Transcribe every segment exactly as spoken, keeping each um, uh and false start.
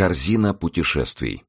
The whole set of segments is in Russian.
Корзина путешествий.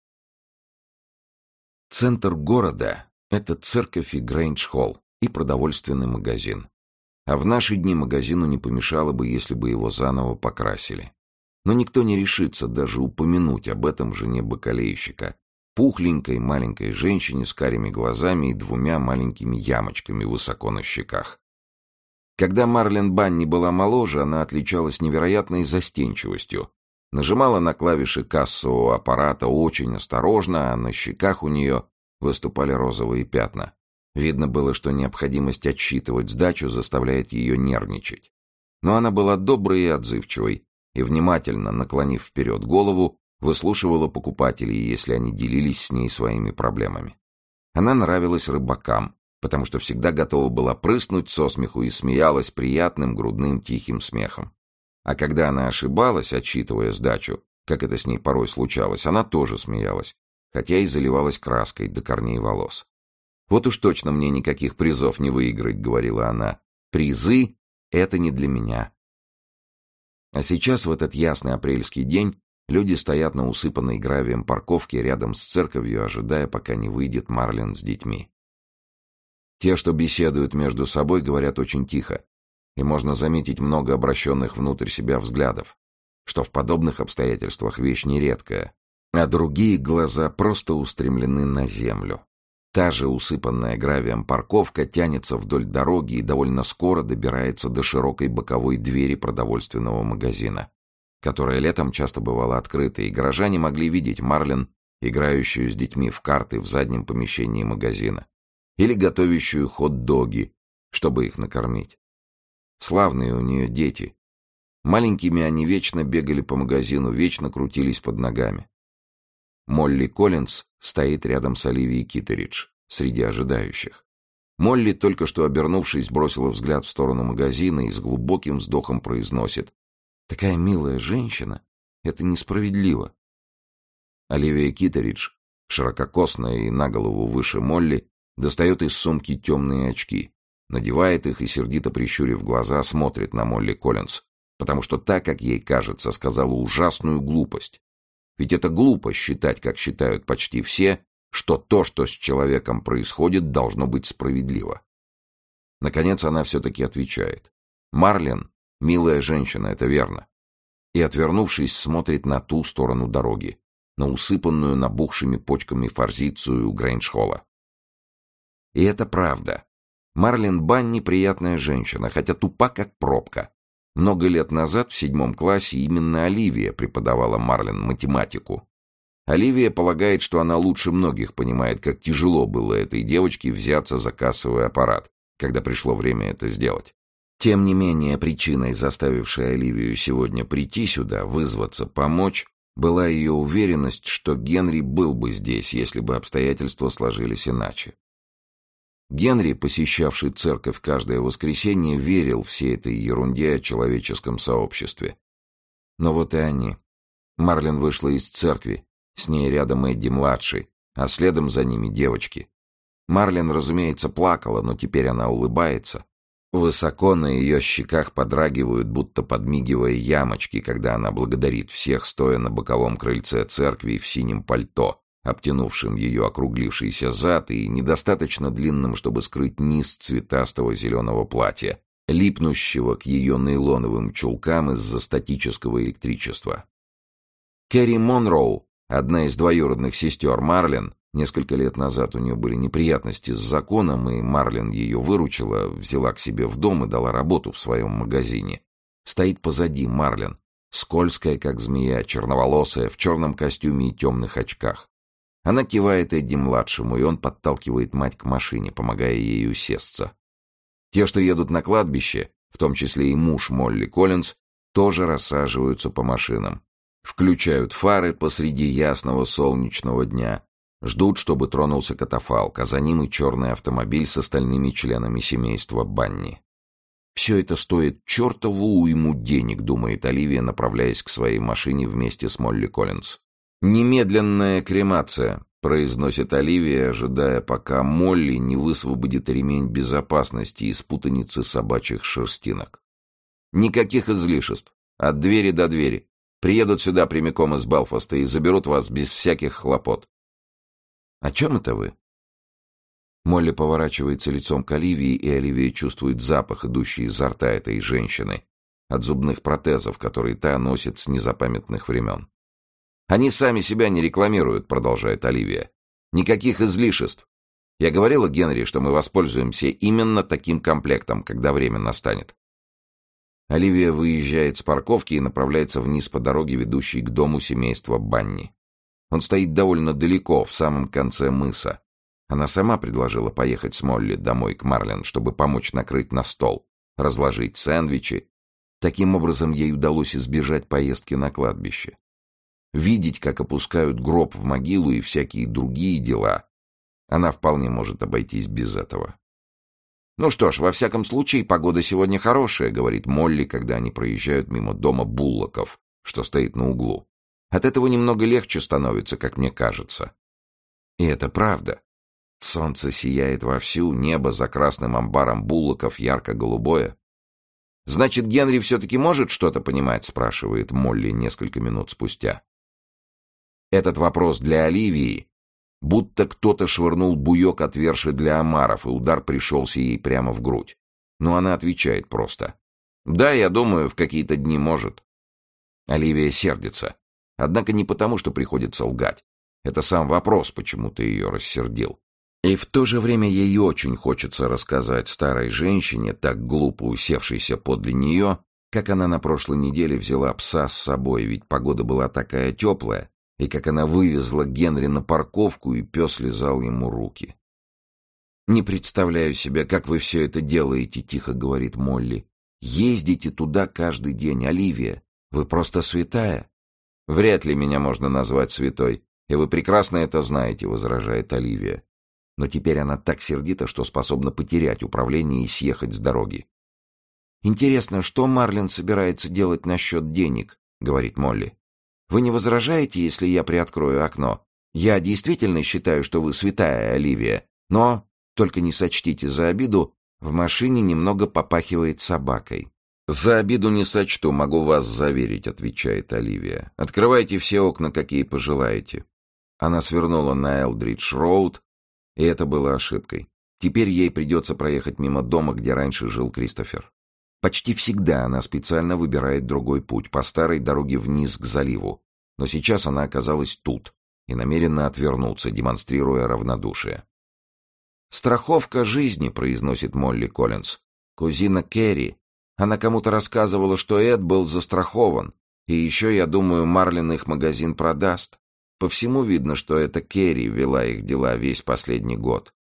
Центр города — это церковь и Грэндж-холл, и продовольственный магазин. А в наши дни магазину не помешало бы, если бы его заново покрасили. Но никто не решится даже упомянуть об этом жене бакалейщика, пухленькой маленькой женщине с карими глазами и двумя маленькими ямочками высоко на щеках. Когда Марлен Банни была моложе, она отличалась невероятной застенчивостью. Нажимала на клавиши кассового аппарата очень осторожно, а на щеках у нее выступали розовые пятна. Видно было, что необходимость отсчитывать сдачу заставляет ее нервничать. Но она была доброй и отзывчивой, и, внимательно наклонив вперед голову, выслушивала покупателей, если они делились с ней своими проблемами. Она нравилась рыбакам, потому что всегда готова была прыснуть со смеху и смеялась приятным грудным тихим смехом. А когда она ошибалась, отсчитывая сдачу, как это с ней порой случалось, она тоже смеялась, хотя и заливалась краской до корней волос. «Вот уж точно мне никаких призов не выиграть», — говорила она. «Призы — это не для меня». А сейчас, в этот ясный апрельский день, люди стоят на усыпанной гравием парковке рядом с церковью, ожидая, пока не выйдет Марлен с детьми. Те, что беседуют между собой, говорят очень тихо, и можно заметить много обращенных внутрь себя взглядов, что в подобных обстоятельствах вещь нередкая, а другие глаза просто устремлены на землю. Та же усыпанная гравием парковка тянется вдоль дороги и довольно скоро добирается до широкой боковой двери продовольственного магазина, которая летом часто бывала открыта, и горожане могли видеть Марлен, играющую с детьми в карты в заднем помещении магазина, или готовящую хот-доги, чтобы их накормить. Славные у нее дети. Маленькими они вечно бегали по магазину, вечно крутились под ногами. Молли Коллинз стоит рядом с Оливией Китеридж, среди ожидающих. Молли, только что обернувшись, бросила взгляд в сторону магазина и с глубоким вздохом произносит: «Такая милая женщина! Это несправедливо!» Оливия Китеридж, ширококосная и на голову выше Молли, достает из сумки темные очки, надевает их и, сердито прищурив глаза, смотрит на Молли Коллинз, потому что та, как ей кажется, сказала ужасную глупость. Ведь это глупо считать, как считают почти все, что то, что с человеком происходит, должно быть справедливо. Наконец она все-таки отвечает: «Марлен — милая женщина, это верно». И, отвернувшись, смотрит на ту сторону дороги, на усыпанную набухшими почками форзицию Грэндж-холла. И это правда. Марлен Банни приятная женщина, хотя тупа, как пробка. Много лет назад в седьмом классе именно Оливия преподавала Марлен математику. Оливия полагает, что она лучше многих понимает, как тяжело было этой девочке взяться за кассовый аппарат, когда пришло время это сделать. Тем не менее, причиной, заставившей Оливию сегодня прийти сюда, вызваться, помочь, была ее уверенность, что Генри был бы здесь, если бы обстоятельства сложились иначе. Генри, посещавший церковь каждое воскресенье, верил всей этой ерунде о человеческом сообществе. Но вот и они. Марлен вышла из церкви, с ней рядом Эдди-младший, а следом за ними девочки. Марлен, разумеется, плакала, но теперь она улыбается. Высоко на ее щеках подрагивают, будто подмигивая ямочки, когда она благодарит всех, стоя на боковом крыльце церкви в синем пальто, обтянувшим ее округлившийся зад и недостаточно длинным, чтобы скрыть низ цветастого зеленого платья, липнущего к ее нейлоновым чулкам из-за статического электричества. Кэрри Монроу, одна из двоюродных сестер Марлен, несколько лет назад у нее были неприятности с законом, и Марлен ее выручила, взяла к себе в дом и дала работу в своем магазине, стоит позади Марлен, скользкая, как змея, черноволосая, в черном костюме и темных очках. Она кивает Эдди-младшему, и он подталкивает мать к машине, помогая ей усесться. Те, что едут на кладбище, в том числе и муж Молли Коллинз, тоже рассаживаются по машинам. Включают фары посреди ясного солнечного дня, ждут, чтобы тронулся катафалк, а за ним и черный автомобиль с остальными членами семейства Банни. «Все это стоит чертову уйму денег», — думает Оливия, направляясь к своей машине вместе с Молли Коллинз. «Немедленная кремация», — произносит Оливия, ожидая, пока Молли не высвободит ремень безопасности из путаницы собачьих шерстинок. «Никаких излишеств. От двери до двери. Приедут сюда прямиком из Белфаста и заберут вас без всяких хлопот». «О чем это вы?» Молли поворачивается лицом к Оливии, и Оливия чувствует запах, идущий изо рта этой женщины, от зубных протезов, которые та носит с незапамятных времен. «Они сами себя не рекламируют», — продолжает Оливия. «Никаких излишеств. Я говорила Генри, что мы воспользуемся именно таким комплектом, когда время настанет». Оливия выезжает с парковки и направляется вниз по дороге, ведущей к дому семейства Банни. Он стоит довольно далеко, в самом конце мыса. Она сама предложила поехать с Молли домой к Марлен, чтобы помочь накрыть на стол, разложить сэндвичи. Таким образом, ей удалось избежать поездки на кладбище. Видеть, как опускают гроб в могилу и всякие другие дела, она вполне может обойтись без этого. «Ну что ж, во всяком случае, погода сегодня хорошая», — говорит Молли, когда они проезжают мимо дома Буллоков, что стоит на углу. «От этого немного легче становится, как мне кажется». И это правда. Солнце сияет вовсю, небо за красным амбаром Буллоков ярко-голубое. «Значит, Генри все-таки может что-то понимать?» — спрашивает Молли несколько минут спустя. Этот вопрос для Оливии, будто кто-то швырнул буек от верши для омаров, и удар пришелся ей прямо в грудь. Но она отвечает просто: «Да, я думаю, в какие-то дни может». Оливия сердится. Однако не потому, что приходится лгать. Это сам вопрос почему-то ее рассердил. И в то же время ей очень хочется рассказать старой женщине, так глупо усевшейся подле нее, как она на прошлой неделе взяла пса с собой, ведь погода была такая теплая, и как она вывезла Генри на парковку, и пес лизал ему руки. «Не представляю себе, как вы все это делаете», — тихо говорит Молли. «Ездите туда каждый день, Оливия. Вы просто святая». «Вряд ли меня можно назвать святой, и вы прекрасно это знаете», — возражает Оливия. Но теперь она так сердита, что способна потерять управление и съехать с дороги. «Интересно, что Марлен собирается делать насчет денег?» — говорит Молли. «Вы не возражаете, если я приоткрою окно? Я действительно считаю, что вы святая, Оливия, но, только не сочтите за обиду, в машине немного попахивает собакой». «За обиду не сочту, могу вас заверить», — отвечает Оливия. «Открывайте все окна, какие пожелаете». Она свернула на Элдридж-роуд, и это было ошибкой. Теперь ей придется проехать мимо дома, где раньше жил Кристофер. Почти всегда она специально выбирает другой путь, по старой дороге вниз к заливу. Но сейчас она оказалась тут и намерена отвернуться, демонстрируя равнодушие. «Страховка жизни», — произносит Молли Коллинз. «Кузина Керри. Она кому-то рассказывала, что Эд был застрахован. И еще, я думаю, Марлен их магазин продаст. По всему видно, что это Керри вела их дела весь последний год».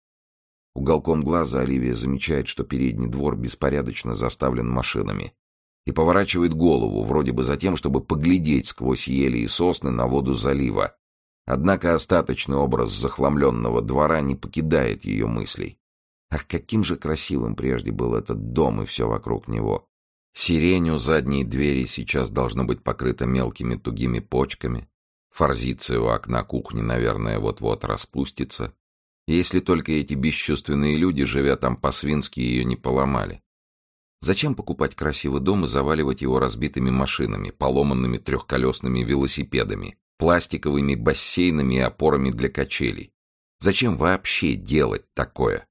Уголком глаза Оливия замечает, что передний двор беспорядочно заставлен машинами, и поворачивает голову, вроде бы за тем, чтобы поглядеть сквозь ели и сосны на воду залива. Однако остаточный образ захламленного двора не покидает ее мыслей. Ах, каким же красивым прежде был этот дом и все вокруг него. Сирень у задней двери сейчас должно быть покрыта мелкими тугими почками. Форзиция у окна кухни, наверное, вот-вот распустится. Если только эти бесчувственные люди, живя там по-свински, ее не поломали. Зачем покупать красивый дом и заваливать его разбитыми машинами, поломанными трехколесными велосипедами, пластиковыми бассейнами и опорами для качелей? Зачем вообще делать такое?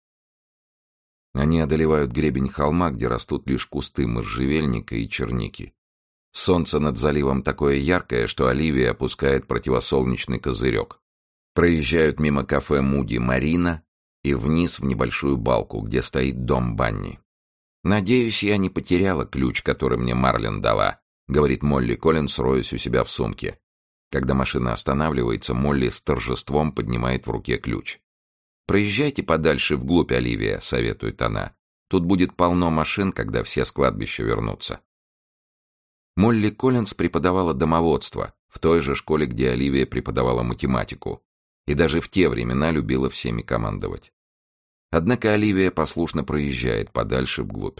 Они одолевают гребень холма, где растут лишь кусты можжевельника и черники. Солнце над заливом такое яркое, что Оливия опускает противосолнечный козырек. Проезжают мимо кафе «Муди Марина» и вниз в небольшую балку, где стоит дом Банни. «Надеюсь, я не потеряла ключ, который мне Марлен дала», — говорит Молли Коллинз, роясь у себя в сумке. Когда машина останавливается, Молли с торжеством поднимает в руке ключ. «Проезжайте подальше вглубь, Оливия», — советует она. «Тут будет полно машин, когда все с кладбища вернутся». Молли Коллинз преподавала домоводство в той же школе, где Оливия преподавала математику, и даже в те времена любила всеми командовать. Однако Оливия послушно проезжает подальше вглубь.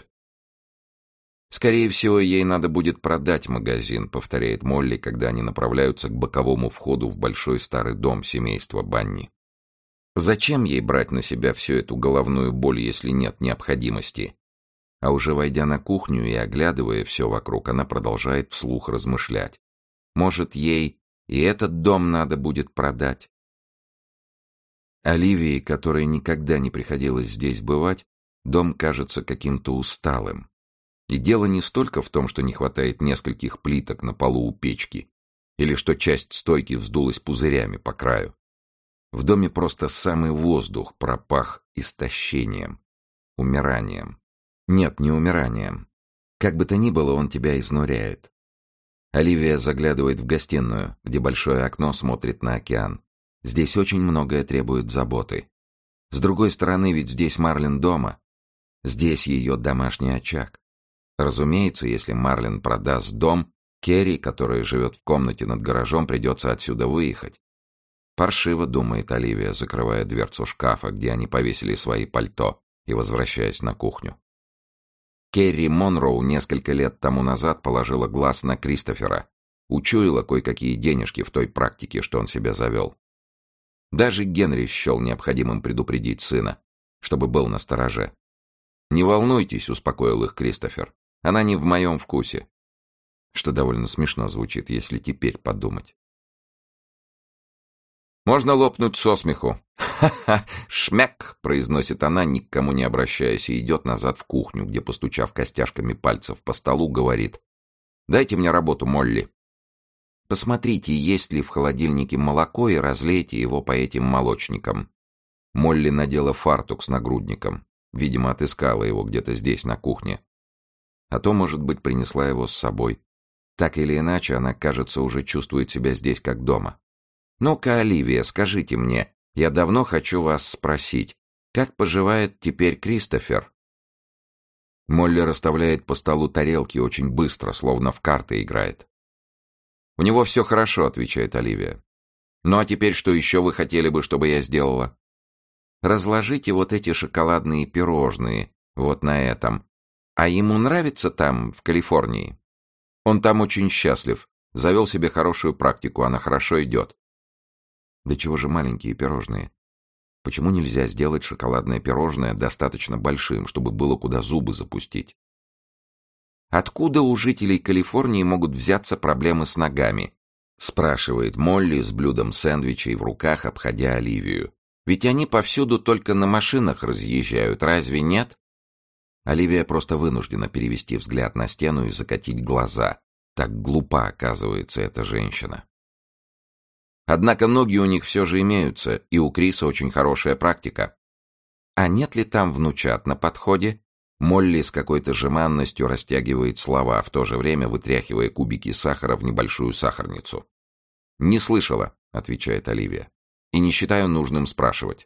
«Скорее всего, ей надо будет продать магазин», — повторяет Молли, когда они направляются к боковому входу в большой старый дом семейства Банни. «Зачем ей брать на себя всю эту головную боль, если нет необходимости? А уже войдя на кухню и оглядывая все вокруг, она продолжает вслух размышлять. Может, ей и этот дом надо будет продать? Оливии, которой никогда не приходилось здесь бывать, дом кажется каким-то усталым. И дело не столько в том, что не хватает нескольких плиток на полу у печки, или что часть стойки вздулась пузырями по краю. В доме просто самый воздух пропах истощением, умиранием. Нет, не умиранием. Как бы то ни было, он тебя изнуряет. Оливия заглядывает в гостиную, где большое окно смотрит на океан. Здесь очень многое требует заботы. С другой стороны, ведь здесь Марлен дома. Здесь ее домашний очаг. Разумеется, если Марлен продаст дом, Керри, которая живет в комнате над гаражом, придется отсюда выехать. Паршиво, думает Оливия, закрывая дверцу шкафа, где они повесили свои пальто, и возвращаясь на кухню. Керри Монроу несколько лет тому назад положила глаз на Кристофера, учуяла кое-какие денежки в той практике, что он себе завел. Даже Генри счел необходимым предупредить сына, чтобы был настороже. «Не волнуйтесь», — успокоил их Кристофер, — «она не в моем вкусе». Что довольно смешно звучит, если теперь подумать. Можно лопнуть со смеху. «Ха-ха! Шмяк!» — произносит она, ни к кому не обращаясь, и идет назад в кухню, где, постучав костяшками пальцев по столу, говорит: «Дайте мне работу, Молли. Посмотрите, есть ли в холодильнике молоко, и разлейте его по этим молочникам». Молли надела фартук с нагрудником. Видимо, отыскала его где-то здесь, на кухне. А то, может быть, принесла его с собой. Так или иначе, она, кажется, уже чувствует себя здесь как дома. «Ну-ка, Оливия, скажите мне, я давно хочу вас спросить, как поживает теперь Кристофер?» Молли расставляет по столу тарелки очень быстро, словно в карты играет. «У него все хорошо», — отвечает Оливия. «Ну а теперь что еще вы хотели бы, чтобы я сделала?» «Разложите вот эти шоколадные пирожные, вот на этом. А ему нравится там, в Калифорнии?» «Он там очень счастлив. Завел себе хорошую практику, она хорошо идет». Да чего же маленькие пирожные? Почему нельзя сделать шоколадное пирожное достаточно большим, чтобы было куда зубы запустить? «Откуда у жителей Калифорнии могут взяться проблемы с ногами?» — спрашивает Молли с блюдом сэндвичей в руках, обходя Оливию. «Ведь они повсюду только на машинах разъезжают, разве нет?» Оливия просто вынуждена перевести взгляд на стену и закатить глаза. Так глупа, оказывается, эта женщина. Однако ноги у них все же имеются, и у Криса очень хорошая практика. «А нет ли там внучат на подходе?» Молли с какой-то жеманностью растягивает слова, в то же время вытряхивая кубики сахара в небольшую сахарницу. «Не слышала», — отвечает Оливия, — «и не считаю нужным спрашивать».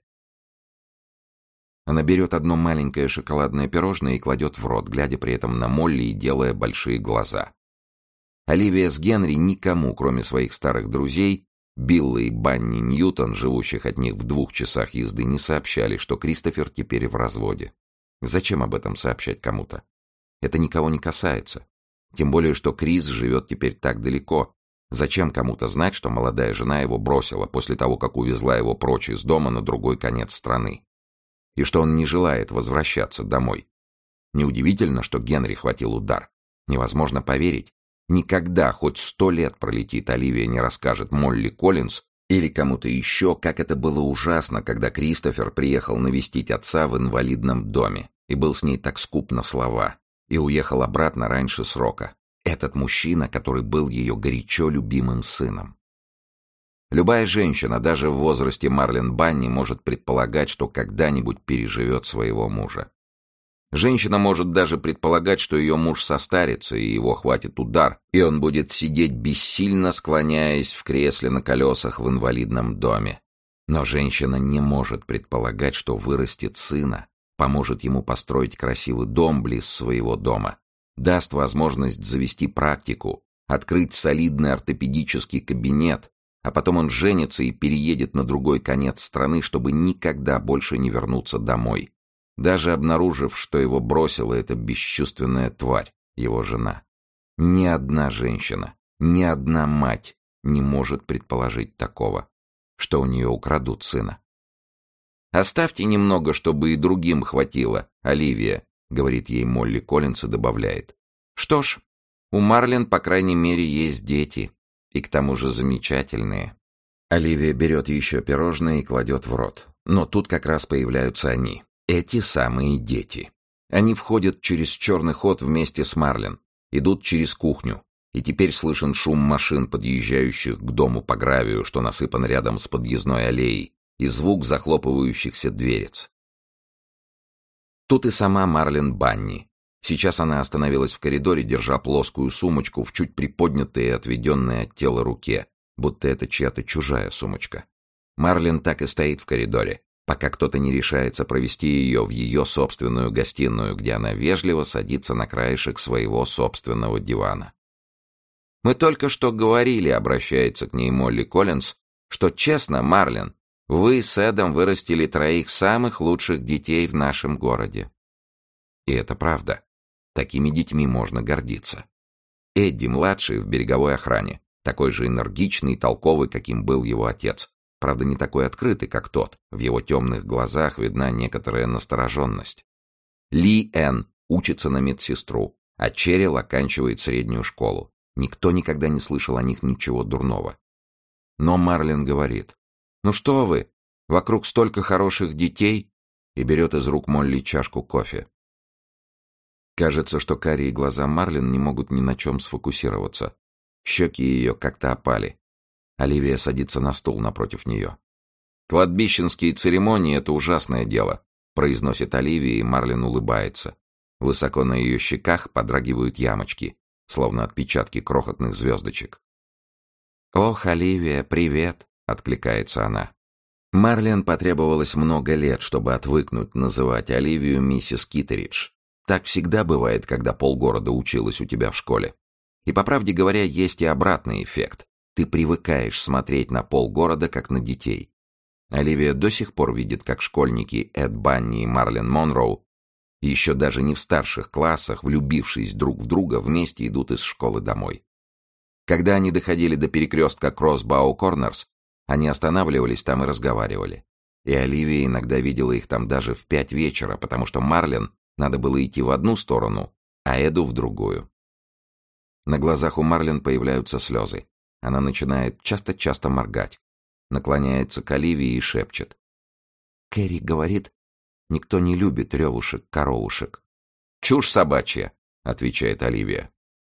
Она берет одно маленькое шоколадное пирожное и кладет в рот, глядя при этом на Молли и делая большие глаза. Оливия с Генри никому, кроме своих старых друзей, Билла и Банни Ньютон, живущих от них в двух часах езды, не сообщали, что Кристофер теперь в разводе. Зачем об этом сообщать кому-то? Это никого не касается. Тем более, что Крис живет теперь так далеко. Зачем кому-то знать, что молодая жена его бросила после того, как увезла его прочь из дома на другой конец страны? И что он не желает возвращаться домой? Неудивительно, что Генри хватил удар. Невозможно поверить. Никогда, хоть сто лет пролетит, Оливия не расскажет Молли Коллинз или кому-то еще, как это было ужасно, когда Кристофер приехал навестить отца в инвалидном доме и был с ней так скуп на слова, и уехал обратно раньше срока. Этот мужчина, который был ее горячо любимым сыном. Любая женщина, даже в возрасте Марлен Банни, может предполагать, что когда-нибудь переживет своего мужа. Женщина может даже предполагать, что ее муж состарится, и его хватит удар, и он будет сидеть бессильно, склоняясь в кресле на колесах в инвалидном доме. Но женщина не может предполагать, что вырастет сына, поможет ему построить красивый дом близ своего дома, даст возможность завести практику, открыть солидный ортопедический кабинет, а потом он женится и переедет на другой конец страны, чтобы никогда больше не вернуться домой. Даже обнаружив, что его бросила эта бесчувственная тварь, его жена. Ни одна женщина, ни одна мать не может предположить такого, что у нее украдут сына. «Оставьте немного, чтобы и другим хватило, Оливия», — говорит ей Молли Коллинс и добавляет. «Что ж, у Марлен, по крайней мере, есть дети, и к тому же замечательные». Оливия берет еще пирожное и кладет в рот. Но тут как раз появляются они, эти самые дети. Они входят через черный ход вместе с Марлен, идут через кухню, и теперь слышен шум машин, подъезжающих к дому по гравию, что насыпан рядом с подъездной аллеей, и звук захлопывающихся дверец. Тут и сама Марлен Банни. Сейчас она остановилась в коридоре, держа плоскую сумочку в чуть приподнятой и отведенной от тела руке, будто это чья-то чужая сумочка. Марлен так и стоит в коридоре, пока кто-то не решается провести ее в ее собственную гостиную, где она вежливо садится на краешек своего собственного дивана. «Мы только что говорили», — обращается к ней Молли Коллинс, «что честно, Марлен, вы с Эдом вырастили троих самых лучших детей в нашем городе». И это правда. Такими детьми можно гордиться. Эдди, младший, в береговой охране, такой же энергичный и толковый, каким был его отец. Правда, не такой открытый, как тот. В его темных глазах видна некоторая настороженность. Ли Энн учится на медсестру, а Черрил оканчивает среднюю школу. Никто никогда не слышал о них ничего дурного. Но Марлен говорит: «Ну что вы, вокруг столько хороших детей», и берет из рук Молли чашку кофе. Кажется, что карие глаза Марлен не могут ни на чем сфокусироваться. Щеки ее как-то опали. Оливия садится на стул напротив нее. «Кладбищенские церемонии — это ужасное дело», — произносит Оливия, и Марлен улыбается. Высоко на ее щеках подрагивают ямочки, словно отпечатки крохотных звездочек. «Ох, Оливия, привет!» — откликается она. Марлен потребовалось много лет, чтобы отвыкнуть называть Оливию миссис Киттеридж. Так всегда бывает, когда полгорода училась у тебя в школе. И, по правде говоря, есть и обратный эффект. Ты привыкаешь смотреть на полгорода, как на детей. Оливия до сих пор видит, как школьники Эд Банни и Марлен Монроу, еще даже не в старших классах, влюбившись друг в друга, вместе идут из школы домой. Когда они доходили до перекрестка Кроссбау Корнерс, они останавливались там и разговаривали. И Оливия иногда видела их там даже в пять вечера, потому что Марлен надо было идти в одну сторону, а Эду в другую. На глазах у Марлен появляются слезы. Она начинает часто-часто моргать. Наклоняется к Оливии и шепчет: «Кэрри говорит, никто не любит ревушек-коровушек». «Чушь собачья», — отвечает Оливия.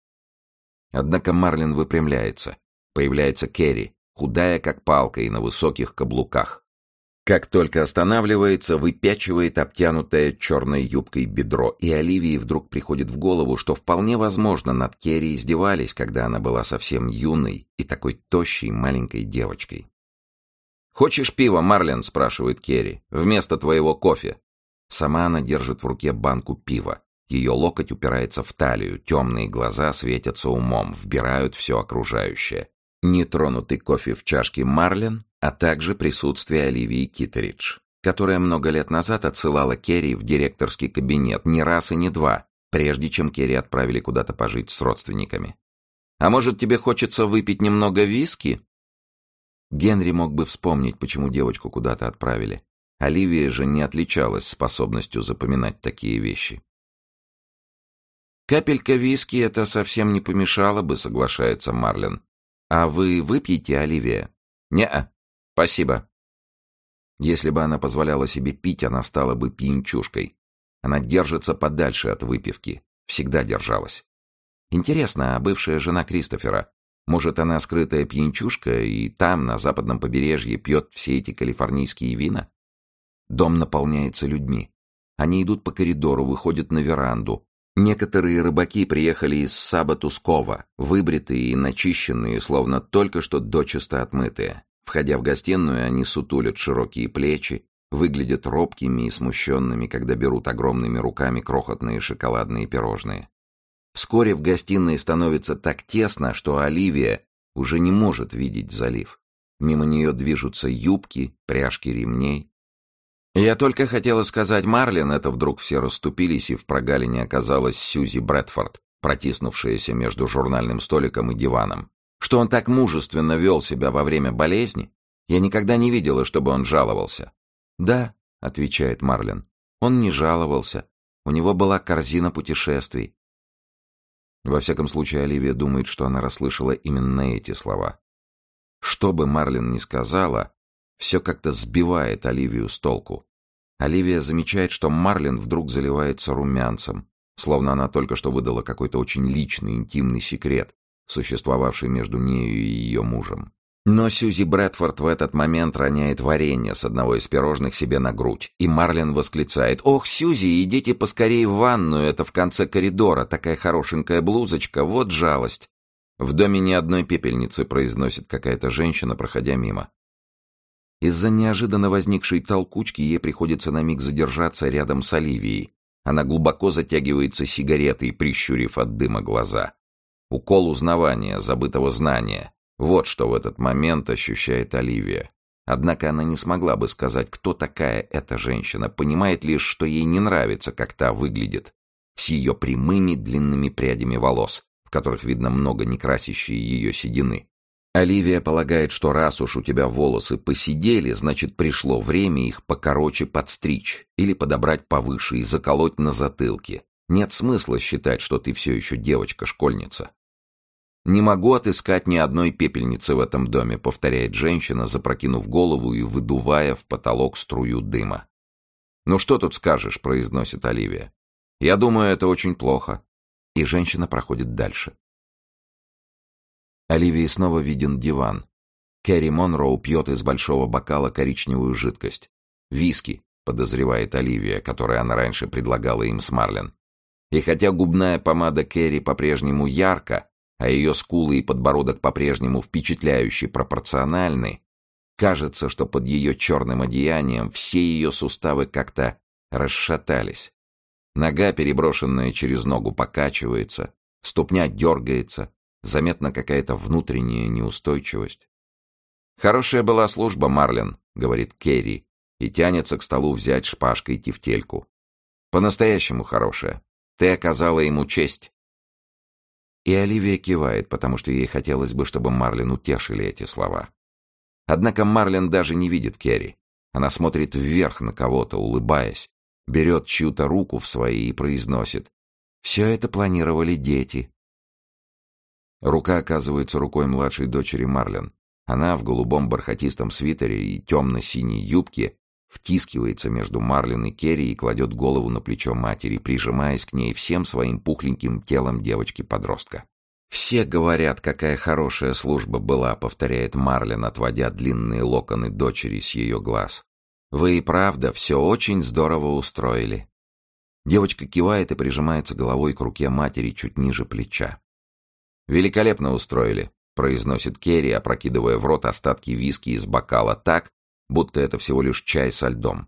Однако Марлен выпрямляется. Появляется Кэрри, худая как палка и на высоких каблуках. Как только останавливается, выпячивает обтянутое черной юбкой бедро, и Оливии вдруг приходит в голову, что вполне возможно над Керри издевались, когда она была совсем юной и такой тощей маленькой девочкой. «Хочешь пива, Марлен?» — спрашивает Керри. «Вместо твоего кофе». Сама она держит в руке банку пива. Ее локоть упирается в талию, темные глаза светятся умом, вбирают все окружающее. Нетронутый кофе в чашке Марлен, а также присутствие Оливии Киттеридж, которая много лет назад отсылала Керри в директорский кабинет не раз и не два, прежде чем Керри отправили куда-то пожить с родственниками. «А может, тебе хочется выпить немного виски?» Генри мог бы вспомнить, почему девочку куда-то отправили. Оливия же не отличалась способностью запоминать такие вещи. «Капелька виски — это совсем не помешало бы», — соглашается Марлен. «А вы выпьете, Оливия?» «Не-а, спасибо». Если бы она позволяла себе пить, она стала бы пьянчушкой. Она держится подальше от выпивки. Всегда держалась. Интересно, а бывшая жена Кристофера, может, она скрытая пьянчушка и там, на западном побережье, пьет все эти калифорнийские вина? Дом наполняется людьми. Они идут по коридору, выходят на веранду. Некоторые рыбаки приехали из Саба-Тускова, выбритые и начищенные, словно только что дочисто отмытые. Входя в гостиную, они сутулят широкие плечи, выглядят робкими и смущенными, когда берут огромными руками крохотные шоколадные пирожные. Вскоре в гостиной становится так тесно, что Оливия уже не может видеть залив. Мимо нее движутся юбки, пряжки ремней. «Я только хотела сказать, Марлен», — это вдруг все расступились, и в прогалине оказалась Сьюзи Брэдфорд, протиснувшаяся между журнальным столиком и диваном, что он так мужественно вел себя во время болезни. Я никогда не видела, чтобы он жаловался. «Да», — отвечает Марлен, — «он не жаловался. У него была корзина путешествий. Во всяком случае, Оливия думает, что она расслышала именно эти слова. Что бы Марлен ни сказала, все как-то сбивает Оливию с толку. Оливия замечает, что Марлен вдруг заливается румянцем, словно она только что выдала какой-то очень личный, интимный секрет, существовавший между нею и ее мужем. Но Сьюзи Брэдфорд в этот момент роняет варенье с одного из пирожных себе на грудь, и Марлен восклицает: «Ох, Сьюзи, идите поскорее в ванную, это в конце коридора, такая хорошенькая блузочка, вот жалость». «В доме ни одной пепельницы», — произносит какая-то женщина, проходя мимо. Из-за неожиданно возникшей толкучки ей приходится на миг задержаться рядом с Оливией. Она глубоко затягивается сигаретой, прищурив от дыма глаза. Укол узнавания, забытого знания. Вот что в этот момент ощущает Оливия. Однако она не смогла бы сказать, кто такая эта женщина, понимает лишь, что ей не нравится, как та выглядит, с ее прямыми длинными прядями волос, в которых видно много некрасящей ее седины. Оливия полагает, что раз уж у тебя волосы поседели, значит, пришло время их покороче подстричь или подобрать повыше и заколоть на затылке. Нет смысла считать, что ты все еще девочка-школьница. «Не могу отыскать ни одной пепельницы в этом доме», — повторяет женщина, запрокинув голову и выдувая в потолок струю дыма. «Ну что тут скажешь», — произносит Оливия. «Я думаю, это очень плохо». И женщина проходит дальше. Оливии снова виден диван. Кэрри Монроу пьет из большого бокала коричневую жидкость. «Виски», — подозревает Оливия, которое она раньше предлагала им с Марлен. И хотя губная помада Кэрри по-прежнему ярка, а ее скулы и подбородок по-прежнему впечатляюще пропорциональны, кажется, что под ее черным одеянием все ее суставы как-то расшатались. Нога, переброшенная через ногу, покачивается, ступня дергается, заметна какая-то внутренняя неустойчивость. «Хорошая была служба, Марлен», — говорит Керри, и тянется к столу взять шпажкой тефтельку. «По-настоящему хорошая. Ты оказала ему честь». И Оливия кивает, потому что ей хотелось бы, чтобы Марлен утешили эти слова. Однако Марлен даже не видит Керри. Она смотрит вверх на кого-то, улыбаясь, берет чью-то руку в свои и произносит: «Все это планировали дети». Рука оказывается рукой младшей дочери Марлен. Она в голубом бархатистом свитере и темно-синей юбке втискивается между Марлен и Керри и кладет голову на плечо матери, прижимаясь к ней всем своим пухленьким телом девочки-подростка. «Все говорят, какая хорошая служба была», — повторяет Марлен, отводя длинные локоны дочери с ее глаз. «Вы и правда все очень здорово устроили». Девочка кивает и прижимается головой к руке матери чуть ниже плеча. «Великолепно устроили», — произносит Керри, опрокидывая в рот остатки виски из бокала так, будто это всего лишь чай со льдом.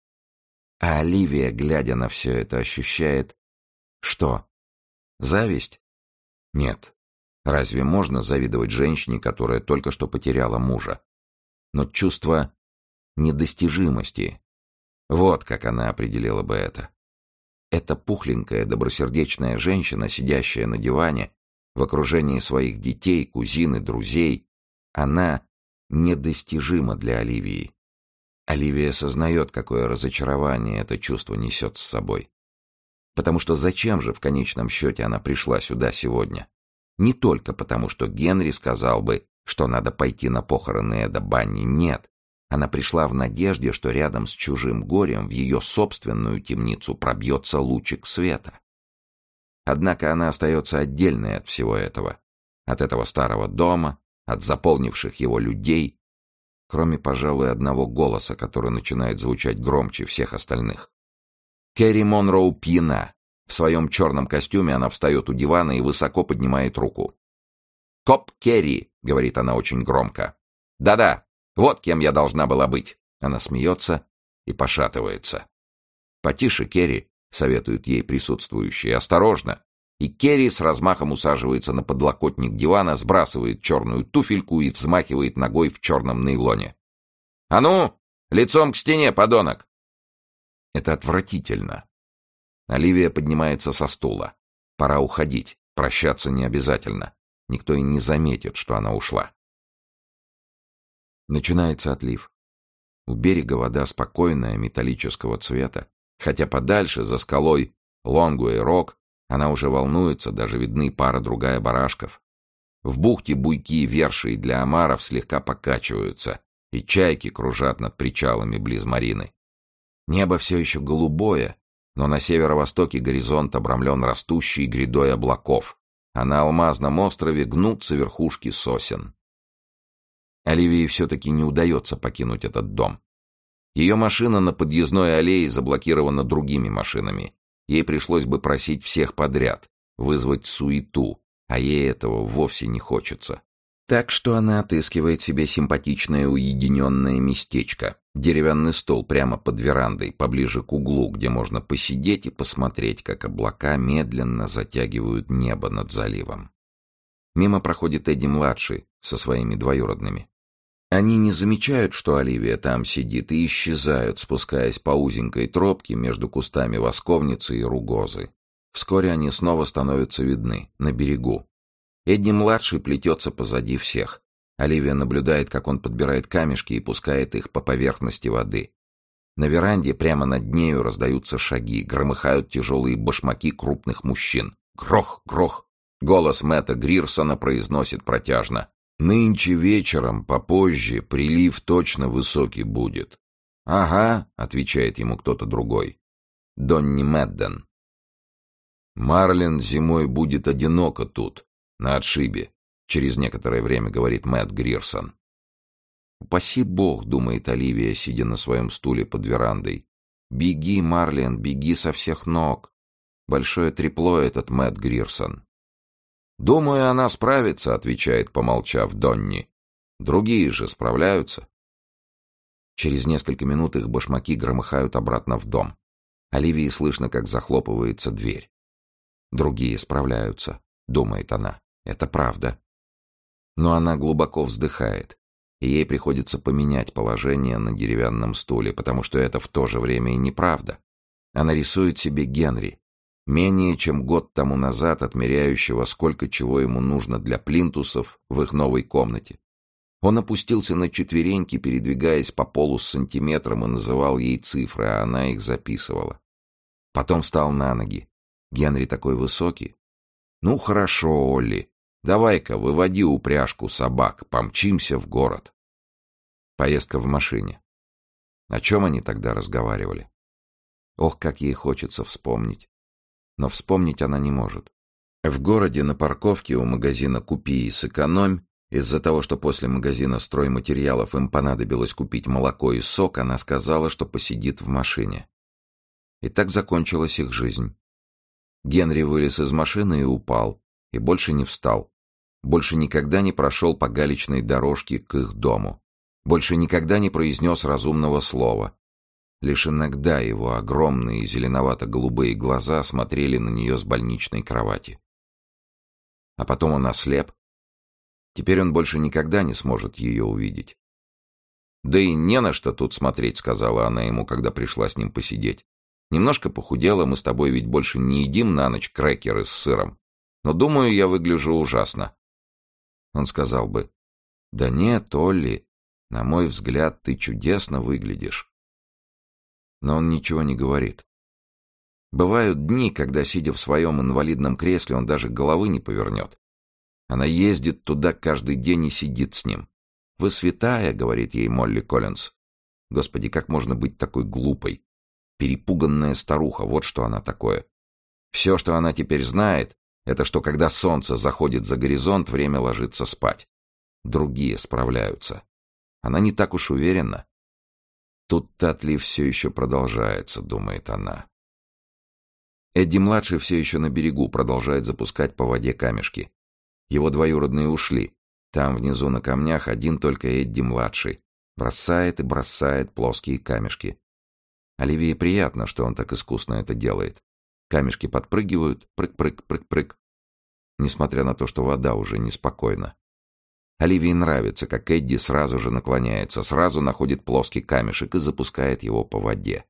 А Оливия, глядя на все это, ощущает... Что? Зависть? Нет. Разве можно завидовать женщине, которая только что потеряла мужа? Но чувство недостижимости. Вот как она определила бы это. Эта пухленькая, добросердечная женщина, сидящая на диване, в окружении своих детей, кузин и друзей, она недостижима для Оливии. Оливия сознает, какое разочарование это чувство несет с собой. Потому что зачем же в конечном счете она пришла сюда сегодня? Не только потому, что Генри сказал бы, что надо пойти на похороны Эда Банни, нет. Она пришла в надежде, что рядом с чужим горем в ее собственную темницу пробьется лучик света. Однако она остается отдельной от всего этого, от этого старого дома, от заполнивших его людей, кроме, пожалуй, одного голоса, который начинает звучать громче всех остальных. Кэрри Монроу пьяна. В своем черном костюме она встает у дивана и высоко поднимает руку. «Коп Керри», — говорит она очень громко. «Да-да, вот кем я должна была быть». Она смеется и пошатывается. «Потише, Керри», — советуют ей присутствующие, — «осторожно». И Керри с размахом усаживается на подлокотник дивана, сбрасывает черную туфельку и взмахивает ногой в черном нейлоне. «А ну, лицом к стене, подонок!» Это отвратительно. Оливия поднимается со стула. Пора уходить, прощаться не обязательно. Никто и не заметит, что она ушла. Начинается отлив. У берега вода спокойная, металлического цвета, хотя подальше, за скалой Лонгуэй Рок, она уже волнуется, даже видны пара-другая барашков. В бухте буйки верши для омаров слегка покачиваются, и чайки кружат над причалами близ марины. Небо все еще голубое, но на северо-востоке горизонт обрамлен растущей грядой облаков, а на алмазном острове гнутся верхушки сосен. Оливии все-таки не удается покинуть этот дом. Ее машина на подъездной аллее заблокирована другими машинами. Ей пришлось бы просить всех подряд, вызвать суету, а ей этого вовсе не хочется. Так что она отыскивает себе симпатичное уединенное местечко, деревянный стол прямо под верандой, поближе к углу, где можно посидеть и посмотреть, как облака медленно затягивают небо над заливом. Мимо проходит Эдди-младший со своими двоюродными. Они не замечают, что Оливия там сидит, и исчезают, спускаясь по узенькой тропке между кустами восковницы и ругозы. Вскоре они снова становятся видны, на берегу. Эдди-младший плетется позади всех. Оливия наблюдает, как он подбирает камешки и пускает их по поверхности воды. На веранде прямо над нею раздаются шаги, громыхают тяжелые башмаки крупных мужчин. Грох, грох. Голос Мэтта Грирсона произносит протяжно. «Нынче вечером, попозже, прилив точно высокий будет». «Ага», — отвечает ему кто-то другой. Донни Мэдден. «Марлин зимой будет одиноко тут, на отшибе», — через некоторое время говорит Мэтт Грирсон. «Упаси бог», — думает Оливия, сидя на своем стуле под верандой. «Беги, Марлин, беги со всех ног». Большое трепло этот Мэтт Грирсон. «Думаю, она справится», — отвечает, помолчав, Донни. «Другие же справляются». Через несколько минут их башмаки громыхают обратно в дом. Оливии слышно, как захлопывается дверь. «Другие справляются», — думает она. «Это правда». Но она глубоко вздыхает, и ей приходится поменять положение на деревянном стуле, потому что это в то же время и неправда. Она рисует себе Генри, менее чем год тому назад отмеряющего, сколько чего ему нужно для плинтусов в их новой комнате. Он опустился на четвереньки, передвигаясь по полу с сантиметром, и называл ей цифры, а она их записывала. Потом встал на ноги. Генри такой высокий. «Ну хорошо, Олли, давай-ка выводи упряжку собак, помчимся в город». Поездка в машине. О чем они тогда разговаривали? Ох, как ей хочется вспомнить. Но вспомнить она не может. В городе на парковке у магазина «Купи и сэкономь», из-за того, что после магазина стройматериалов им понадобилось купить молоко и сок, она сказала, что посидит в машине. И так закончилась их жизнь. Генри вылез из машины и упал, и больше не встал. Больше никогда не прошел по галечной дорожке к их дому. Больше никогда не произнес разумного слова. Лишь иногда его огромные зеленовато-голубые глаза смотрели на нее с больничной кровати. А потом он ослеп. Теперь он больше никогда не сможет ее увидеть. «Да и не на что тут смотреть», — сказала она ему, когда пришла с ним посидеть. «Немножко похудела, мы с тобой ведь больше не едим на ночь крекеры с сыром. Но, думаю, я выгляжу ужасно». Он сказал бы: «Да нет, Олли, на мой взгляд, ты чудесно выглядишь». Но он ничего не говорит. Бывают дни, когда, сидя в своем инвалидном кресле, он даже головы не повернет. Она ездит туда каждый день и сидит с ним. «Вы святая», — говорит ей Молли Коллинз. Господи, как можно быть такой глупой? Перепуганная старуха, вот что она такое. Все, что она теперь знает, это что, когда солнце заходит за горизонт, время ложиться спать. Другие справляются. Она не так уж уверена. Тут-то отлив все еще продолжается, думает она. Эдди-младший все еще на берегу, продолжает запускать по воде камешки. Его двоюродные ушли. Там внизу на камнях один только Эдди-младший. Бросает и бросает плоские камешки. Оливии приятно, что он так искусно это делает. Камешки подпрыгивают, прыг-прыг, прыг-прыг. Несмотря на то, что вода уже неспокойна. Оливии нравится, как Эдди сразу же наклоняется, сразу находит плоский камешек и запускает его по воде.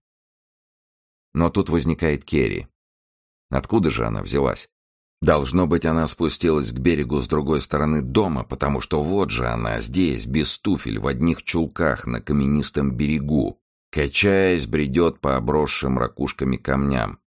Но тут возникает Керри. Откуда же она взялась? Должно быть, она спустилась к берегу с другой стороны дома, потому что вот же она здесь, без туфель, в одних чулках, на каменистом берегу, качаясь, бредет по обросшим ракушками камням,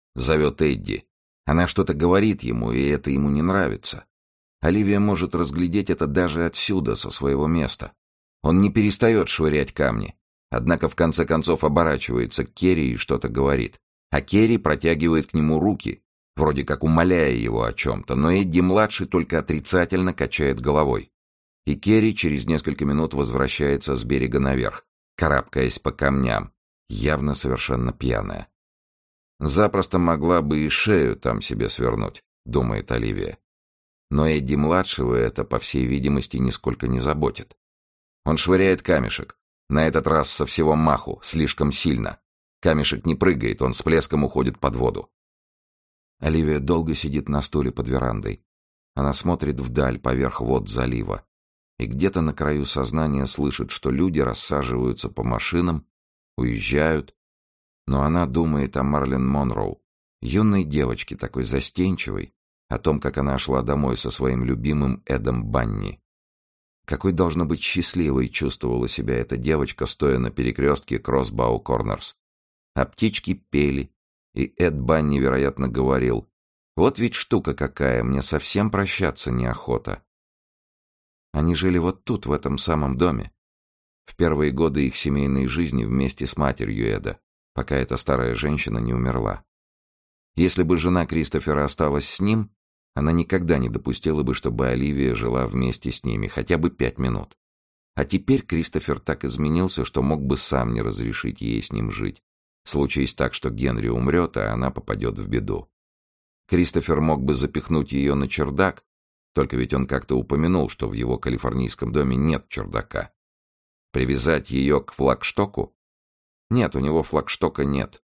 Зовет Эдди. Она что-то говорит ему, и это ему не нравится. Оливия может разглядеть это даже отсюда, со своего места. Он не перестает швырять камни. Однако в конце концов оборачивается к Керри и что-то говорит. А Керри протягивает к нему руки, вроде как умоляя его о чем-то, но Эдди-младший только отрицательно качает головой. И Керри через несколько минут возвращается с берега наверх, карабкаясь по камням, явно совершенно пьяная. «Запросто могла бы и шею там себе свернуть», — думает Оливия. Но Эдди-младшего это, по всей видимости, нисколько не заботит. Он швыряет камешек, на этот раз со всего маху, слишком сильно. Камешек не прыгает, он с плеском уходит под воду. Оливия долго сидит на стуле под верандой. Она смотрит вдаль, поверх вод залива. И где-то на краю сознания слышит, что люди рассаживаются по машинам, уезжают. Но она думает о Марлен Монроу, юной девочке, такой застенчивой, о том, как она шла домой со своим любимым Эдом Банни. Какой, должно быть, счастливой чувствовала себя эта девочка, стоя на перекрестке Кроссбау-Корнерс. А птички пели, и Эд Банни, вероятно, говорил: «Вот ведь штука какая, мне совсем прощаться неохота». Они жили вот тут, в этом самом доме. В первые годы их семейной жизни вместе с матерью Эда, пока эта старая женщина не умерла. Если бы жена Кристофера осталась с ним, она никогда не допустила бы, чтобы Оливия жила вместе с ними хотя бы пять минут. А теперь Кристофер так изменился, что мог бы сам не разрешить ей с ним жить. Случись так, что Генри умрет, а она попадет в беду. Кристофер мог бы запихнуть ее на чердак, только ведь он как-то упомянул, что в его калифорнийском доме нет чердака. Привязать ее к флагштоку? Нет, у него флагштока нет.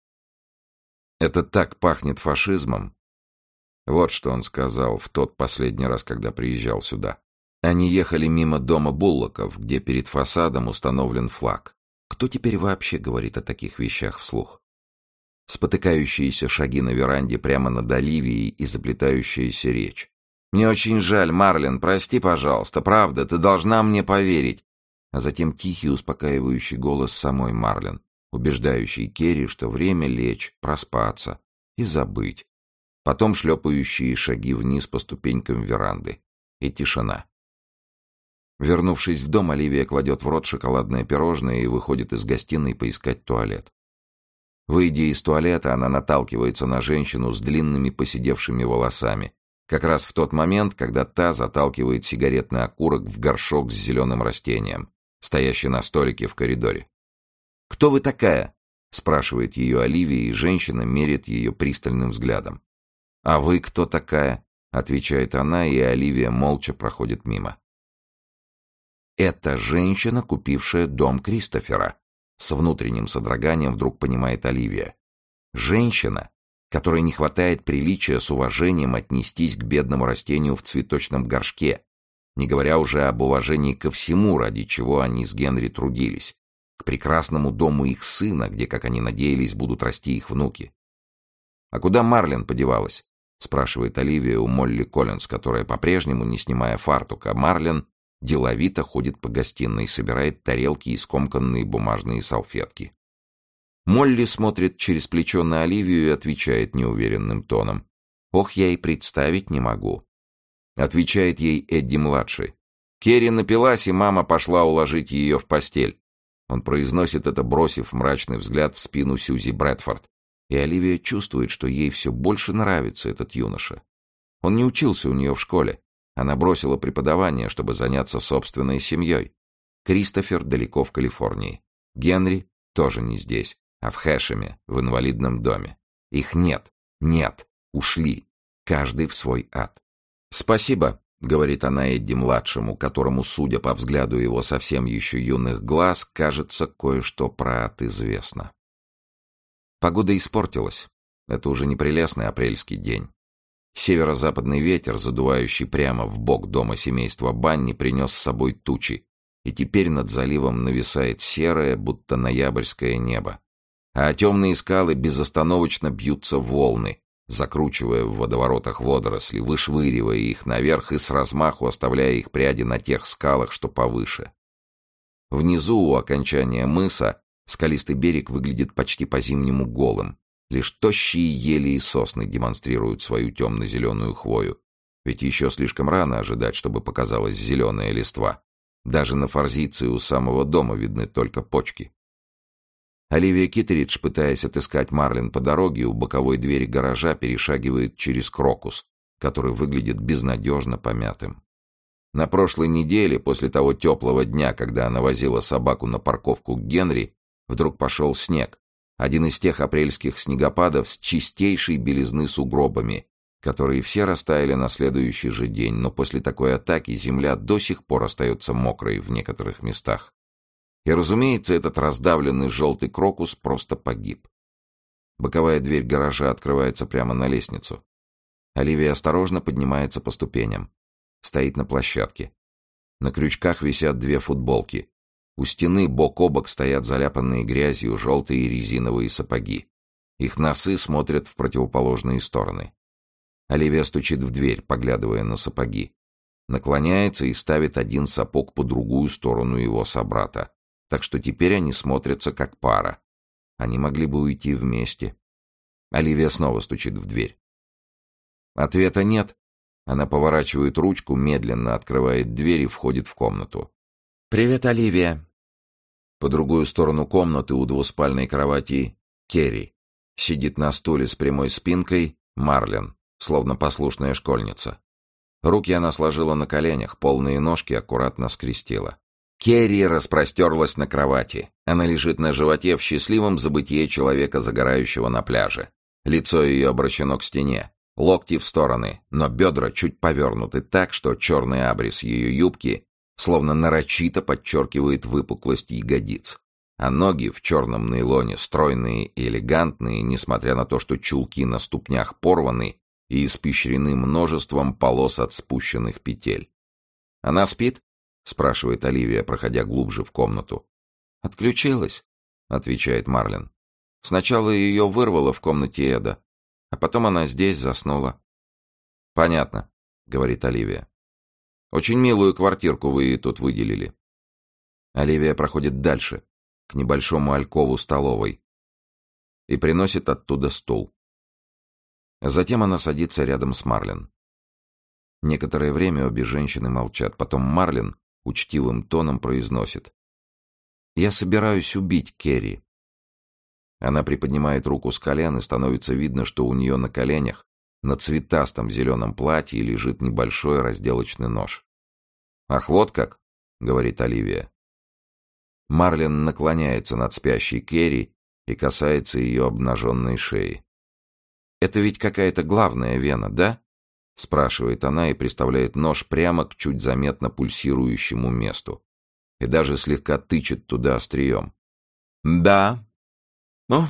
Это так пахнет фашизмом. Вот что он сказал в тот последний раз, когда приезжал сюда. Они ехали мимо дома Буллоков, где перед фасадом установлен флаг. Кто теперь вообще говорит о таких вещах вслух? Спотыкающиеся шаги на веранде прямо над Оливией и заплетающаяся речь. «Мне очень жаль, Марлен, прости, пожалуйста, правда, ты должна мне поверить». А затем тихий, успокаивающий голос самой Марлен, убеждающий Керри, что время лечь, проспаться и забыть. Потом шлепающие шаги вниз по ступенькам веранды. И тишина. Вернувшись в дом, Оливия кладет в рот шоколадное пирожное и выходит из гостиной поискать туалет. Выйдя из туалета, она наталкивается на женщину с длинными поседевшими волосами, как раз в тот момент, когда та заталкивает сигаретный окурок в горшок с зеленым растением, стоящий на столике в коридоре. «Кто вы такая?» — спрашивает ее Оливия, и женщина мерит ее пристальным взглядом. «А вы кто такая?» — отвечает она, и Оливия молча проходит мимо. «Это женщина, купившая дом Кристофера», — с внутренним содроганием вдруг понимает Оливия. «Женщина, которой не хватает приличия с уважением отнестись к бедному растению в цветочном горшке, не говоря уже об уважении ко всему, ради чего они с Генри трудились, к прекрасному дому их сына, где, как они надеялись, будут расти их внуки. «А куда Марлен подевалась?» — спрашивает Оливия у Молли Коллинз, которая по-прежнему, не снимая фартука, Марлен деловито ходит по гостиной и собирает тарелки и скомканные бумажные салфетки. Молли смотрит через плечо на Оливию и отвечает неуверенным тоном: «Ох, я и представить не могу». Отвечает ей Эдди-младший: «Керри напилась, и мама пошла уложить ее в постель». Он произносит это, бросив мрачный взгляд в спину Сьюзи Брэдфорд, и Оливия чувствует, что ей все больше нравится этот юноша. Он не учился у нее в школе. Она бросила преподавание, чтобы заняться собственной семьей. Кристофер далеко в Калифорнии. Генри тоже не здесь, а в Хэшеме, в инвалидном доме. Их нет, нет, ушли. Каждый в свой ад. «Спасибо», — говорит она Эдди-младшему, которому, судя по взгляду его совсем еще юных глаз, кажется, кое-что про ад известно. Погода испортилась. Это уже не прелестный апрельский день. Северо-западный ветер, задувающий прямо в бок дома семейства Банни, принес с собой тучи, и теперь над заливом нависает серое, будто ноябрьское небо. А темные скалы безостановочно бьются в волны, закручивая в водоворотах водоросли, вышвыривая их наверх и с размаху оставляя их пряди на тех скалах, что повыше. Внизу, у окончания мыса, скалистый берег выглядит почти по-зимнему голым, Лишь тощие ели и сосны демонстрируют свою темно-зеленую хвою. Ведь еще слишком рано ожидать, чтобы показалась зеленая листва. Даже на форзиции у самого дома видны только почки. Оливия Киттеридж, пытаясь отыскать Марлен по дороге, у боковой двери гаража перешагивает через крокус, который выглядит безнадежно помятым. На прошлой неделе, после того теплого дня, когда она возила собаку на парковку к Генри, вдруг пошел снег. Один из тех апрельских снегопадов с чистейшей белизны сугробами, которые все растаяли на следующий же день, но после такой атаки земля до сих пор остается мокрой в некоторых местах. И, разумеется, этот раздавленный желтый крокус просто погиб. Боковая дверь гаража открывается прямо на лестницу. Оливия осторожно поднимается по ступеням. Стоит на площадке. На крючках висят две футболки. У стены бок о бок стоят заляпанные грязью желтые резиновые сапоги. Их носы смотрят в противоположные стороны. Оливия стучит в дверь, поглядывая на сапоги. Наклоняется и ставит один сапог по другую сторону его собрата. Так что теперь они смотрятся как пара. Они могли бы уйти вместе. Оливия снова стучит в дверь. Ответа нет. Она поворачивает ручку, медленно открывает дверь и входит в комнату. «Привет, Оливия!» По другую сторону комнаты у двуспальной кровати Керри. Сидит на стуле с прямой спинкой Марлен, словно послушная школьница. Руки она сложила на коленях, полные ножки аккуратно скрестила. Керри распростерлась на кровати. Она лежит на животе в счастливом забытье человека, загорающего на пляже. Лицо ее обращено к стене, локти в стороны, но бедра чуть повернуты так, что черный абрис ее юбки словно нарочито подчеркивает выпуклость ягодиц. А ноги в черном нейлоне, стройные и элегантные, несмотря на то, что чулки на ступнях порваны и испещрены множеством полос от спущенных петель. «Она спит?» — спрашивает Оливия, проходя глубже в комнату. «Отключилась», — отвечает Марлен. «Сначала ее вырвало в комнате Эда, а потом она здесь заснула». «Понятно», — говорит Оливия. «Очень милую квартирку вы ей тут выделили». Оливия проходит дальше, к небольшому алькову столовой, и приносит оттуда стул. Затем она садится рядом с Марлен. Некоторое время обе женщины молчат, потом Марлен учтивым тоном произносит: «Я собираюсь убить Керри». Она приподнимает руку с колен, и становится видно, что у нее на коленях на цветастом зеленом платье лежит небольшой разделочный нож. «Ах, вот как!» — говорит Оливия. Марлен наклоняется над спящей Керри и касается ее обнаженной шеи. «Это ведь какая-то главная вена, да?» — спрашивает она и приставляет нож прямо к чуть заметно пульсирующему месту. И даже слегка тычет туда острием. «Да. Ну,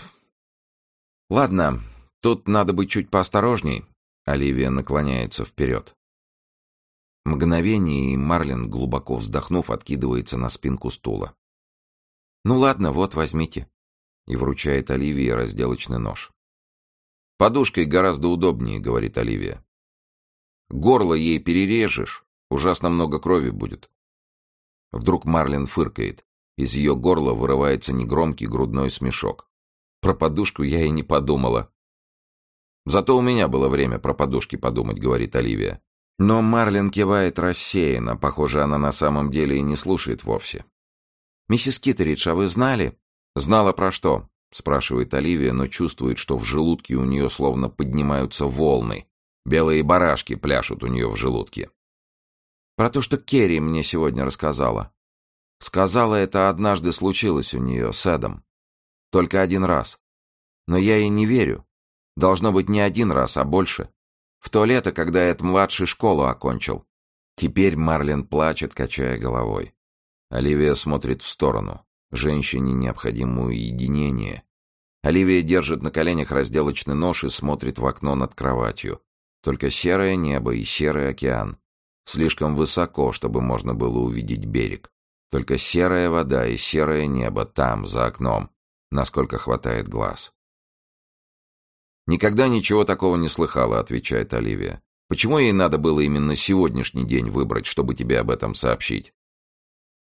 ладно, тут надо быть чуть поосторожней». Оливия наклоняется вперед. Мгновение, и Марлен, глубоко вздохнув, откидывается на спинку стула. «Ну ладно, вот, возьмите», — и вручает Оливии разделочный нож. «Подушкой гораздо удобнее», — говорит Оливия. «Горло ей перережешь, ужасно много крови будет». Вдруг Марлен фыркает. Из ее горла вырывается негромкий грудной смешок. «Про подушку я и не подумала». «Зато у меня было время про подушки подумать», — говорит Оливия. Но Марлен кивает рассеянно, похоже, она на самом деле и не слушает вовсе. «Миссис Киттеридж, а вы знали?» «Знала про что?» — спрашивает Оливия, но чувствует, что в желудке у нее словно поднимаются волны. Белые барашки пляшут у нее в желудке. «Про то, что Керри мне сегодня рассказала. Сказала, это однажды случилось у нее с Эдом. Только один раз. Но я ей не верю. Должно быть не один раз, а больше. В то лето, когда Эд младший школу окончил». Теперь Марлен плачет, качая головой. Оливия смотрит в сторону. Женщине необходимо уединение. Оливия держит на коленях разделочный нож и смотрит в окно над кроватью. Только серое небо и серый океан. Слишком высоко, чтобы можно было увидеть берег. Только серая вода и серое небо там, за окном, насколько хватает глаз. «Никогда ничего такого не слыхала», — отвечает Оливия. «Почему ей надо было именно сегодняшний день выбрать, чтобы тебе об этом сообщить?»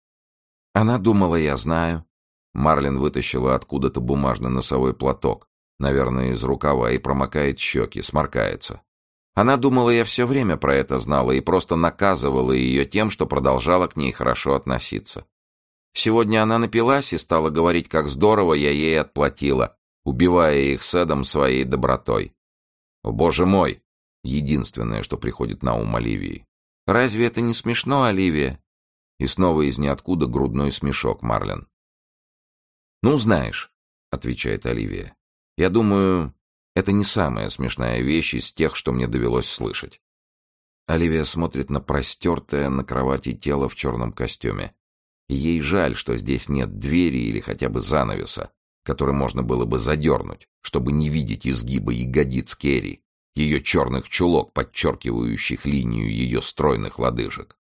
Она думала, я знаю. Марлен вытащила откуда-то бумажный носовой платок, наверное, из рукава, и промокает щеки, сморкается. Она думала, я все время про это знала и просто наказывала ее тем, что продолжала к ней хорошо относиться. Сегодня она напилась и стала говорить, как здорово я ей отплатила, убивая их с Эдом своей добротой. О, боже мой! Единственное, что приходит на ум Оливии. Разве это не смешно, Оливия? И снова из ниоткуда грудной смешок, Марлен. «Ну, знаешь», — отвечает Оливия, — «я думаю, это не самая смешная вещь из тех, что мне довелось слышать». Оливия смотрит на простертое на кровати тело в черном костюме. Ей жаль, что здесь нет двери или хотя бы занавеса, который можно было бы задернуть, чтобы не видеть изгиба ягодиц Керри, ее черных чулок, подчеркивающих линию ее стройных лодыжек.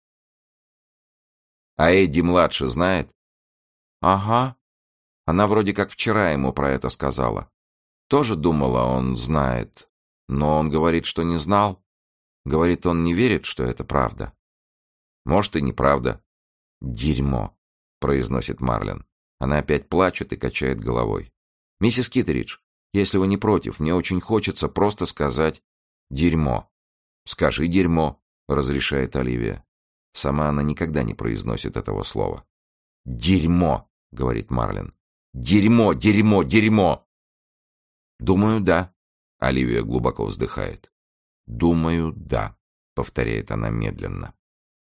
«А Эдди-младший знает?» «Ага. Она вроде как вчера ему про это сказала. Тоже думала, он знает. Но он говорит, что не знал. Говорит, он не верит, что это правда». «Может, и неправда». «Дерьмо», — произносит Марлен. Она опять плачет и качает головой. «Миссис Киттеридж, если вы не против, мне очень хочется просто сказать «дерьмо». «Скажи «дерьмо», — разрешает Оливия. Сама она никогда не произносит этого слова. «Дерьмо», — говорит Марлен. «Дерьмо, дерьмо, дерьмо!» «Думаю, да», — Оливия глубоко вздыхает. «Думаю, да», — повторяет она медленно.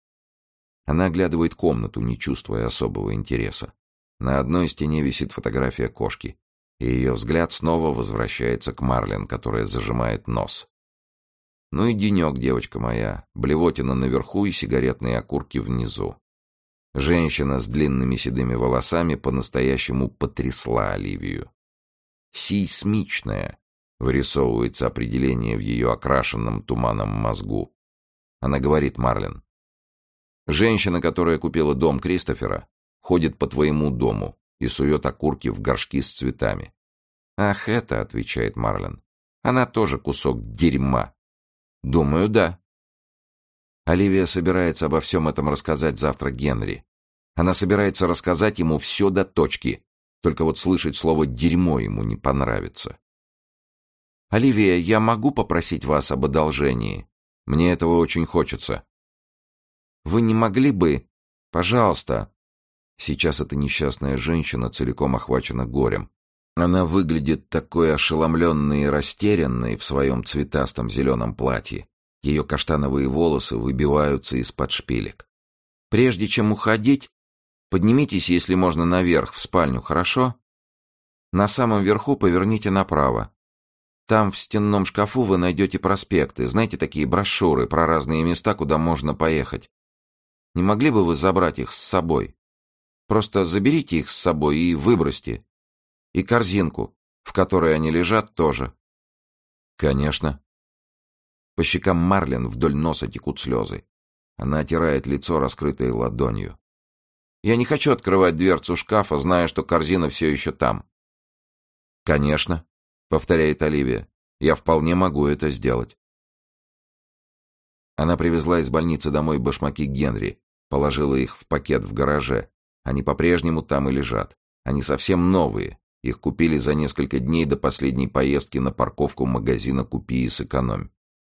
Она оглядывает комнату, не чувствуя особого интереса. На одной стене висит фотография кошки, и ее взгляд снова возвращается к Марлен, которая зажимает нос. «Ну и денек, девочка моя, блевотина наверху и сигаретные окурки внизу». Женщина с длинными седыми волосами по-настоящему потрясла Оливию. «Сейсмичная», — вырисовывается определение в ее окрашенном туманом мозгу. Она говорит Марлен: «Женщина, которая купила дом Кристофера, ходит по твоему дому и сует окурки в горшки с цветами». «Ах, это», — отвечает Марлен, — «она тоже кусок дерьма». «Думаю, да». Оливия собирается обо всем этом рассказать завтра Генри. Она собирается рассказать ему все до точки, только вот слышать слово «дерьмо» ему не понравится. «Оливия, я могу попросить вас об одолжении? Мне этого очень хочется». «Вы не могли бы... Пожалуйста...» Сейчас эта несчастная женщина целиком охвачена горем. Она выглядит такой ошеломленной и растерянной в своем цветастом зеленом платье. Ее каштановые волосы выбиваются из-под шпилек. «Прежде чем уходить, поднимитесь, если можно, наверх, в спальню, хорошо? На самом верху поверните направо. Там в стенном шкафу вы найдете проспекты, знаете, такие брошюры про разные места, куда можно поехать. Не могли бы вы забрать их с собой? Просто заберите их с собой и выбросьте. И корзинку, в которой они лежат, тоже». «Конечно». По щекам Марлен вдоль носа текут слезы. Она отирает лицо, раскрытой ладонью. «Я не хочу открывать дверцу шкафа, зная, что корзина все еще там». «Конечно», — повторяет Оливия, — «я вполне могу это сделать». Она привезла из больницы домой башмаки Генри, положила их в пакет в гараже. Они по-прежнему там и лежат. Они совсем новые. Их купили за несколько дней до последней поездки на парковку магазина «Купи и сэкономь».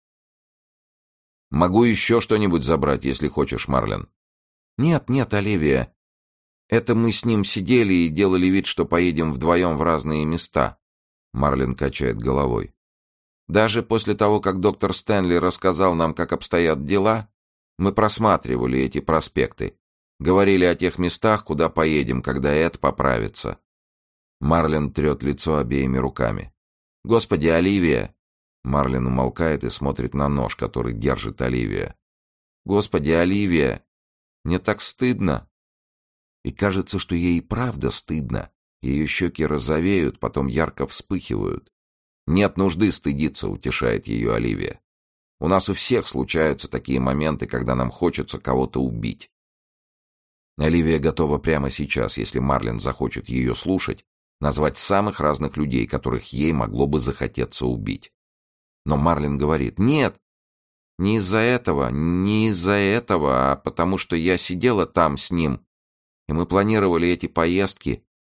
«Могу еще что-нибудь забрать, если хочешь, Марлен». «Нет, нет, Оливия. Это мы с ним сидели и делали вид, что поедем вдвоем в разные места». Марлен качает головой. «Даже после того, как доктор Стэнли рассказал нам, как обстоят дела, мы просматривали эти проспекты. Говорили о тех местах, куда поедем, когда Эд поправится». Марлен трет лицо обеими руками. «Господи, Оливия!» Марлен умолкает и смотрит на нож, который держит Оливия. «Господи, Оливия! Мне так стыдно!» И кажется, что ей правда стыдно. Ее щеки розовеют, потом ярко вспыхивают. «Нет нужды стыдиться», — утешает ее Оливия. «У нас у всех случаются такие моменты, когда нам хочется кого-то убить». Оливия готова прямо сейчас, если Марлен захочет ее слушать, назвать самых разных людей, которых ей могло бы захотеться убить. Но Марлен говорит: «Нет, не из-за этого, не из-за этого, а потому что я сидела там с ним, и мы планировали эти поездки,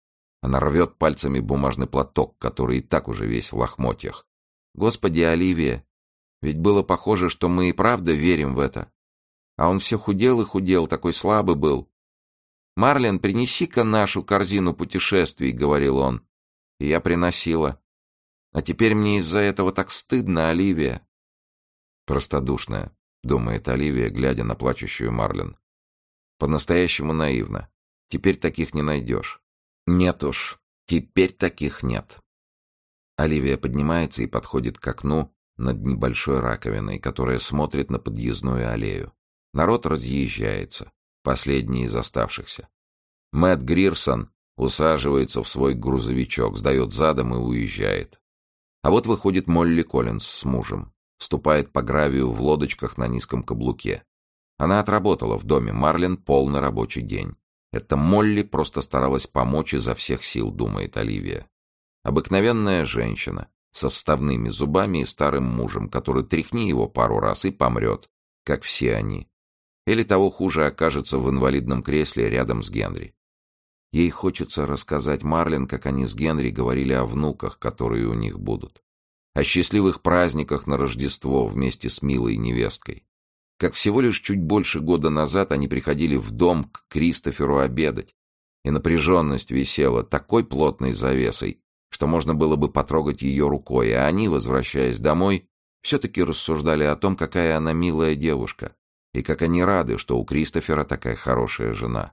Она рвет пальцами бумажный платок, который и так уже весь в лохмотьях. Господи, Оливия, ведь было похоже, что мы и правда верим в это. А он все худел и худел, такой слабый был. «Марлен, принеси-ка нашу корзину путешествий», — говорил он. И я приносила. А теперь мне из-за этого так стыдно, Оливия. Простодушная, думает Оливия, глядя на плачущую Марлен. По-настоящему наивно. Теперь таких не найдешь. Нет уж, теперь таких нет. Оливия поднимается и подходит к окну над небольшой раковиной, которая смотрит на подъездную аллею. Народ разъезжается, последний из оставшихся. Мэтт Грирсон усаживается в свой грузовичок, сдает задом и уезжает. А вот выходит Молли Коллинз с мужем, ступает по гравию в лодочках на низком каблуке. Она отработала в доме Марлен полный рабочий день. Эта Молли просто старалась помочь изо всех сил, думает Оливия. Обыкновенная женщина, со вставными зубами и старым мужем, который тряхни его пару раз и помрет, как все они. Или того хуже окажется в инвалидном кресле рядом с Генри. Ей хочется рассказать Марлен, как они с Генри говорили о внуках, которые у них будут. О счастливых праздниках на Рождество вместе с милой невесткой. Как всего лишь чуть больше года назад они приходили в дом к Кристоферу обедать, и напряженность висела такой плотной завесой, что можно было бы потрогать ее рукой, а они, возвращаясь домой, все-таки рассуждали о том, какая она милая девушка, и как они рады, что у Кристофера такая хорошая жена.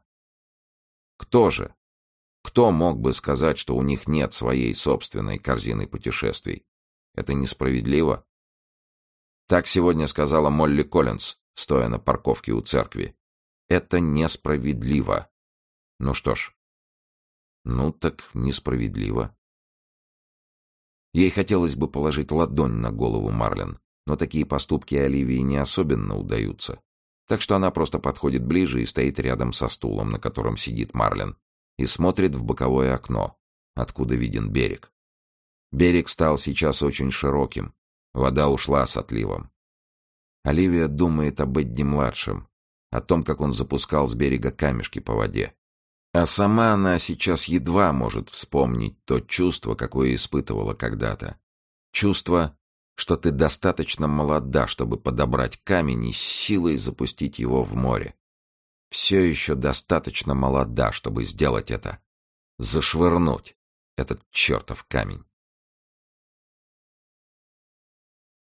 Кто же? Кто мог бы сказать, что у них нет своей собственной корзины путешествий? Это несправедливо. Так сегодня сказала Молли Коллинз, стоя на парковке у церкви. Это несправедливо. Ну что ж. Ну так несправедливо. Ей хотелось бы положить ладонь на голову Марлен, но такие поступки Оливии не особенно удаются. Так что она просто подходит ближе и стоит рядом со стулом, на котором сидит Марлен, и смотрит в боковое окно, откуда виден берег. Берег стал сейчас очень широким. Вода ушла с отливом. Оливия думает об Эдди-младшем, о том, как он запускал с берега камешки по воде. А сама она сейчас едва может вспомнить то чувство, какое испытывала когда-то. Чувство, что ты достаточно молода, чтобы подобрать камень и с силой запустить его в море. Все еще достаточно молода, чтобы сделать это. Зашвырнуть этот чертов камень.